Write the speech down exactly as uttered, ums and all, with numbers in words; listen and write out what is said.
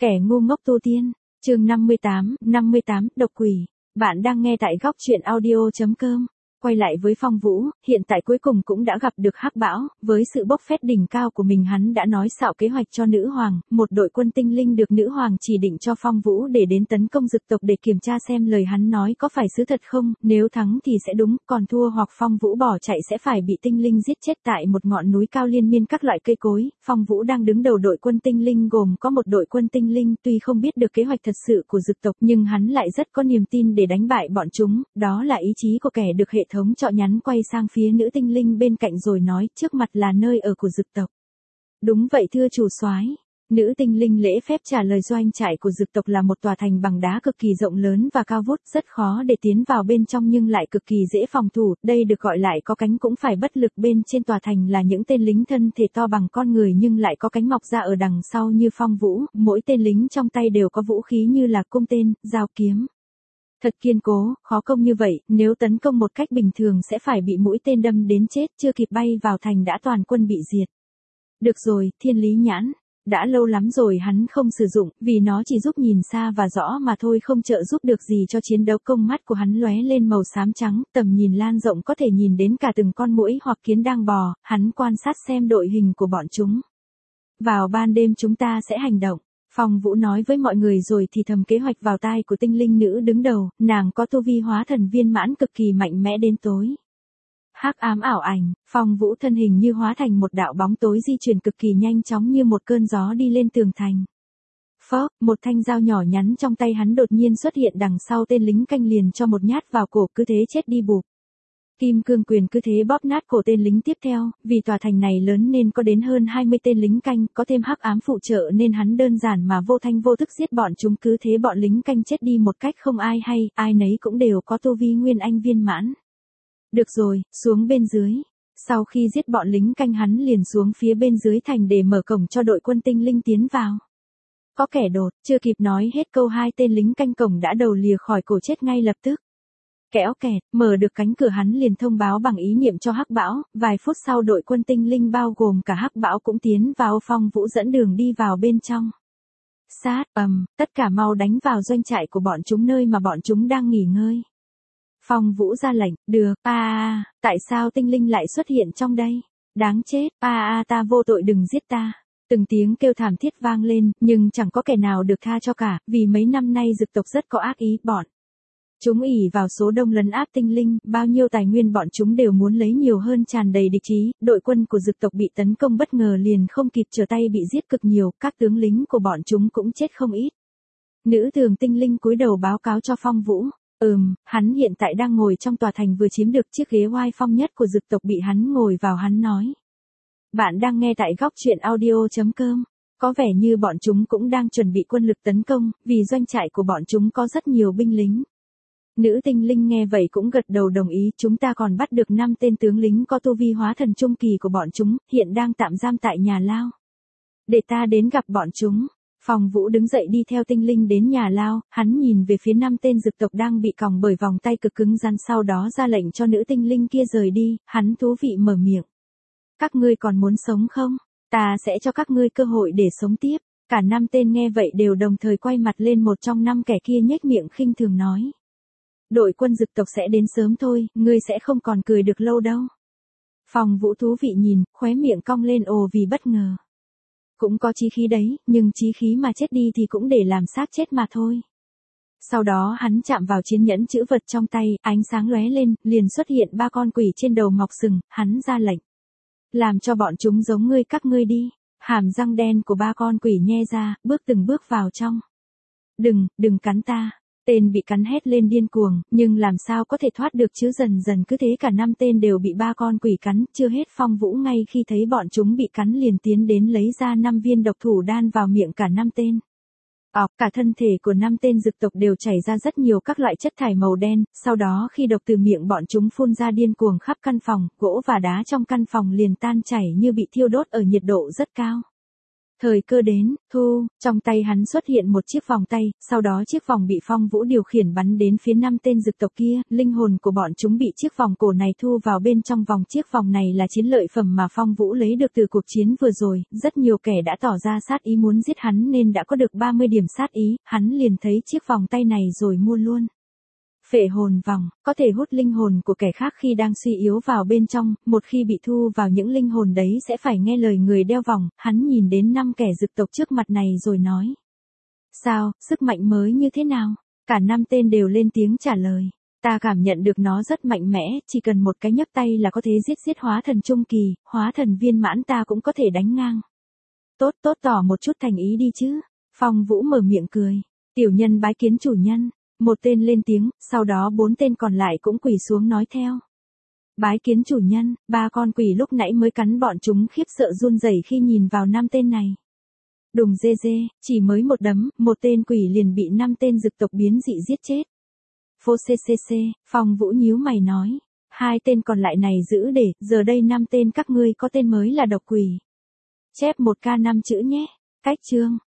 Kẻ ngu ngốc tu tiên, chương năm mươi tám, năm mươi tám, độc quỷ. Bạn đang nghe tại góc truyện audio.com. Quay lại với Phong Vũ, hiện tại cuối cùng cũng đã gặp được Hắc Bão, với sự bốc phét đỉnh cao của mình hắn đã nói xạo kế hoạch cho nữ hoàng, một đội quân tinh linh được nữ hoàng chỉ định cho Phong Vũ để đến tấn công dực tộc để kiểm tra xem lời hắn nói có phải sự thật không, nếu thắng thì sẽ đúng, còn thua hoặc Phong Vũ bỏ chạy sẽ phải bị tinh linh giết chết tại một ngọn núi cao liên miên các loại cây cối. Phong Vũ đang đứng đầu đội quân tinh linh gồm có một đội quân tinh linh, tuy không biết được kế hoạch thật sự của dực tộc nhưng hắn lại rất có niềm tin để đánh bại bọn chúng, đó là ý chí của kẻ được hệ thống trọ nhắn quay sang phía nữ tinh linh bên cạnh rồi nói, trước mặt là nơi ở của dực tộc. Đúng vậy thưa chủ soái. Nữ tinh linh lễ phép trả lời, doanh trại của dực tộc là một tòa thành bằng đá cực kỳ rộng lớn và cao vút, rất khó để tiến vào bên trong nhưng lại cực kỳ dễ phòng thủ, đây được gọi lại có cánh cũng phải bất lực. Bên trên tòa thành là những tên lính thân thể to bằng con người nhưng lại có cánh mọc ra ở đằng sau như Phong Vũ, mỗi tên lính trong tay đều có vũ khí như là cung tên, dao kiếm. Thật kiên cố, khó công như vậy, nếu tấn công một cách bình thường sẽ phải bị mũi tên đâm đến chết, chưa kịp bay vào thành đã toàn quân bị diệt. Được rồi, thiên lý nhãn. Đã lâu lắm rồi hắn không sử dụng, vì nó chỉ giúp nhìn xa và rõ mà thôi, không trợ giúp được gì cho chiến đấu. Công mắt của hắn lóe lên màu xám trắng, tầm nhìn lan rộng có thể nhìn đến cả từng con muỗi hoặc kiến đang bò, hắn quan sát xem đội hình của bọn chúng. Vào ban đêm chúng ta sẽ hành động. Phong Vũ nói với mọi người rồi thì thầm kế hoạch vào tai của tinh linh nữ đứng đầu, nàng có tu vi hóa thần viên mãn cực kỳ mạnh mẽ đến tối. Hắc ám ảo ảnh, Phong Vũ thân hình như hóa thành một đạo bóng tối di chuyển cực kỳ nhanh chóng như một cơn gió đi lên tường thành. Phốc, một thanh dao nhỏ nhắn trong tay hắn đột nhiên xuất hiện đằng sau tên lính canh, liền cho một nhát vào cổ, cứ thế chết đi bụp. Kim cương quyền cứ thế bóp nát cổ tên lính tiếp theo, vì tòa thành này lớn nên có đến hơn hai mươi tên lính canh, có thêm hắc ám phụ trợ nên hắn đơn giản mà vô thanh vô thức giết bọn chúng, cứ thế bọn lính canh chết đi một cách không ai hay, ai nấy cũng đều có tu vi nguyên anh viên mãn. Được rồi, xuống bên dưới. Sau khi giết bọn lính canh hắn liền xuống phía bên dưới thành để mở cổng cho đội quân tinh linh tiến vào. Có kẻ đột, chưa kịp nói hết câu hai tên lính canh cổng đã đầu lìa khỏi cổ chết ngay lập tức. Kéo kẹt, mở được cánh cửa hắn liền thông báo bằng ý niệm cho Hắc Bão, vài phút sau đội quân tinh linh bao gồm cả Hắc Bão cũng tiến vào. Phong Vũ dẫn đường đi vào bên trong. Sát, ầm, tất cả mau đánh vào doanh trại của bọn chúng nơi mà bọn chúng đang nghỉ ngơi. Phong Vũ ra lệnh, được, a a, tại sao tinh linh lại xuất hiện trong đây? Đáng chết, a a ta vô tội đừng giết ta. Từng tiếng kêu thảm thiết vang lên, nhưng chẳng có kẻ nào được tha cho cả, vì mấy năm nay dực tộc rất có ác ý, bọn. Chúng ỷ vào số đông lấn áp tinh linh, bao nhiêu tài nguyên bọn chúng đều muốn lấy nhiều hơn, tràn đầy địch ý, đội quân của dực tộc bị tấn công bất ngờ liền không kịp trở tay bị giết cực nhiều, các tướng lính của bọn chúng cũng chết không ít. Nữ thường tinh linh cúi đầu báo cáo cho Phong Vũ. Ừm, hắn hiện tại đang ngồi trong tòa thành vừa chiếm được chiếc ghế oai phong nhất của dực tộc bị hắn ngồi vào. Hắn nói. Bạn đang nghe tại góc truyện audio.com. Có vẻ như bọn chúng cũng đang chuẩn bị quân lực tấn công, vì doanh trại của bọn chúng có rất nhiều binh lính. Nữ tinh linh nghe vậy cũng gật đầu đồng ý, chúng ta còn bắt được năm tên tướng lính có tu vi hóa thần trung kỳ của bọn chúng, hiện đang tạm giam tại nhà lao. Để ta đến gặp bọn chúng. Phong Vũ đứng dậy đi theo tinh linh đến nhà lao, hắn nhìn về phía năm tên dực tộc đang bị còng bởi vòng tay cực cứng rắn, sau đó ra lệnh cho nữ tinh linh kia rời đi, hắn thú vị mở miệng. Các ngươi còn muốn sống không? Ta sẽ cho các ngươi cơ hội để sống tiếp. Cả năm tên nghe vậy đều đồng thời quay mặt lên, một trong năm kẻ kia nhếch miệng khinh thường nói. Đội quân dực tộc sẽ đến sớm thôi, ngươi sẽ không còn cười được lâu đâu. Phong Vũ thú vị nhìn, khóe miệng cong lên ồ vì bất ngờ. Cũng có chí khí đấy, nhưng chí khí mà chết đi thì cũng để làm xác chết mà thôi. Sau đó hắn chạm vào chiến nhẫn chữ vật trong tay, ánh sáng lóe lên, liền xuất hiện ba con quỷ trên đầu mọc sừng, hắn ra lệnh. Làm cho bọn chúng giống ngươi các ngươi đi. Hàm răng đen của ba con quỷ nhe ra, bước từng bước vào trong. Đừng, đừng cắn ta. Tên bị cắn hét lên điên cuồng, nhưng làm sao có thể thoát được chứ, dần dần cứ thế cả năm tên đều bị ba con quỷ cắn, chưa hết Phong Vũ ngay khi thấy bọn chúng bị cắn liền tiến đến lấy ra năm viên độc thủ đan vào miệng cả năm tên. Ọc, cả thân thể của năm tên dực tộc đều chảy ra rất nhiều các loại chất thải màu đen, sau đó khi độc từ miệng bọn chúng phun ra điên cuồng khắp căn phòng, gỗ và đá trong căn phòng liền tan chảy như bị thiêu đốt ở nhiệt độ rất cao. Thời cơ đến, thu, trong tay hắn xuất hiện một chiếc vòng tay, sau đó chiếc vòng bị Phong Vũ điều khiển bắn đến phía năm tên dực tộc kia, linh hồn của bọn chúng bị chiếc vòng cổ này thu vào bên trong vòng. Chiếc vòng này là chiến lợi phẩm mà Phong Vũ lấy được từ cuộc chiến vừa rồi, rất nhiều kẻ đã tỏ ra sát ý muốn giết hắn nên đã có được ba mươi điểm sát ý, hắn liền thấy chiếc vòng tay này rồi mua luôn. Phệ hồn vòng, có thể hút linh hồn của kẻ khác khi đang suy yếu vào bên trong, một khi bị thu vào những linh hồn đấy sẽ phải nghe lời người đeo vòng. Hắn nhìn đến năm kẻ dực tộc trước mặt này rồi nói. Sao, sức mạnh mới như thế nào? Cả năm tên đều lên tiếng trả lời. Ta cảm nhận được nó rất mạnh mẽ, chỉ cần một cái nhấc tay là có thể giết giết hóa thần trung kỳ, hóa thần viên mãn ta cũng có thể đánh ngang. Tốt tốt tỏ một chút thành ý đi chứ. Phong Vũ mở miệng cười. Tiểu nhân bái kiến chủ nhân. Một tên lên tiếng, sau đó bốn tên còn lại cũng quỳ xuống nói theo. Bái kiến chủ nhân, ba con quỷ lúc nãy mới cắn bọn chúng khiếp sợ run rẩy khi nhìn vào năm tên này. Đùng dê dê, chỉ mới một đấm, một tên quỷ liền bị năm tên dực tộc biến dị giết chết. Phô xê xê xê, Phong Vũ nhíu mày nói. Hai tên còn lại này giữ để, giờ đây năm tên các ngươi có tên mới là độc quỷ. Chép một ca năm chữ nhé. Cách chương.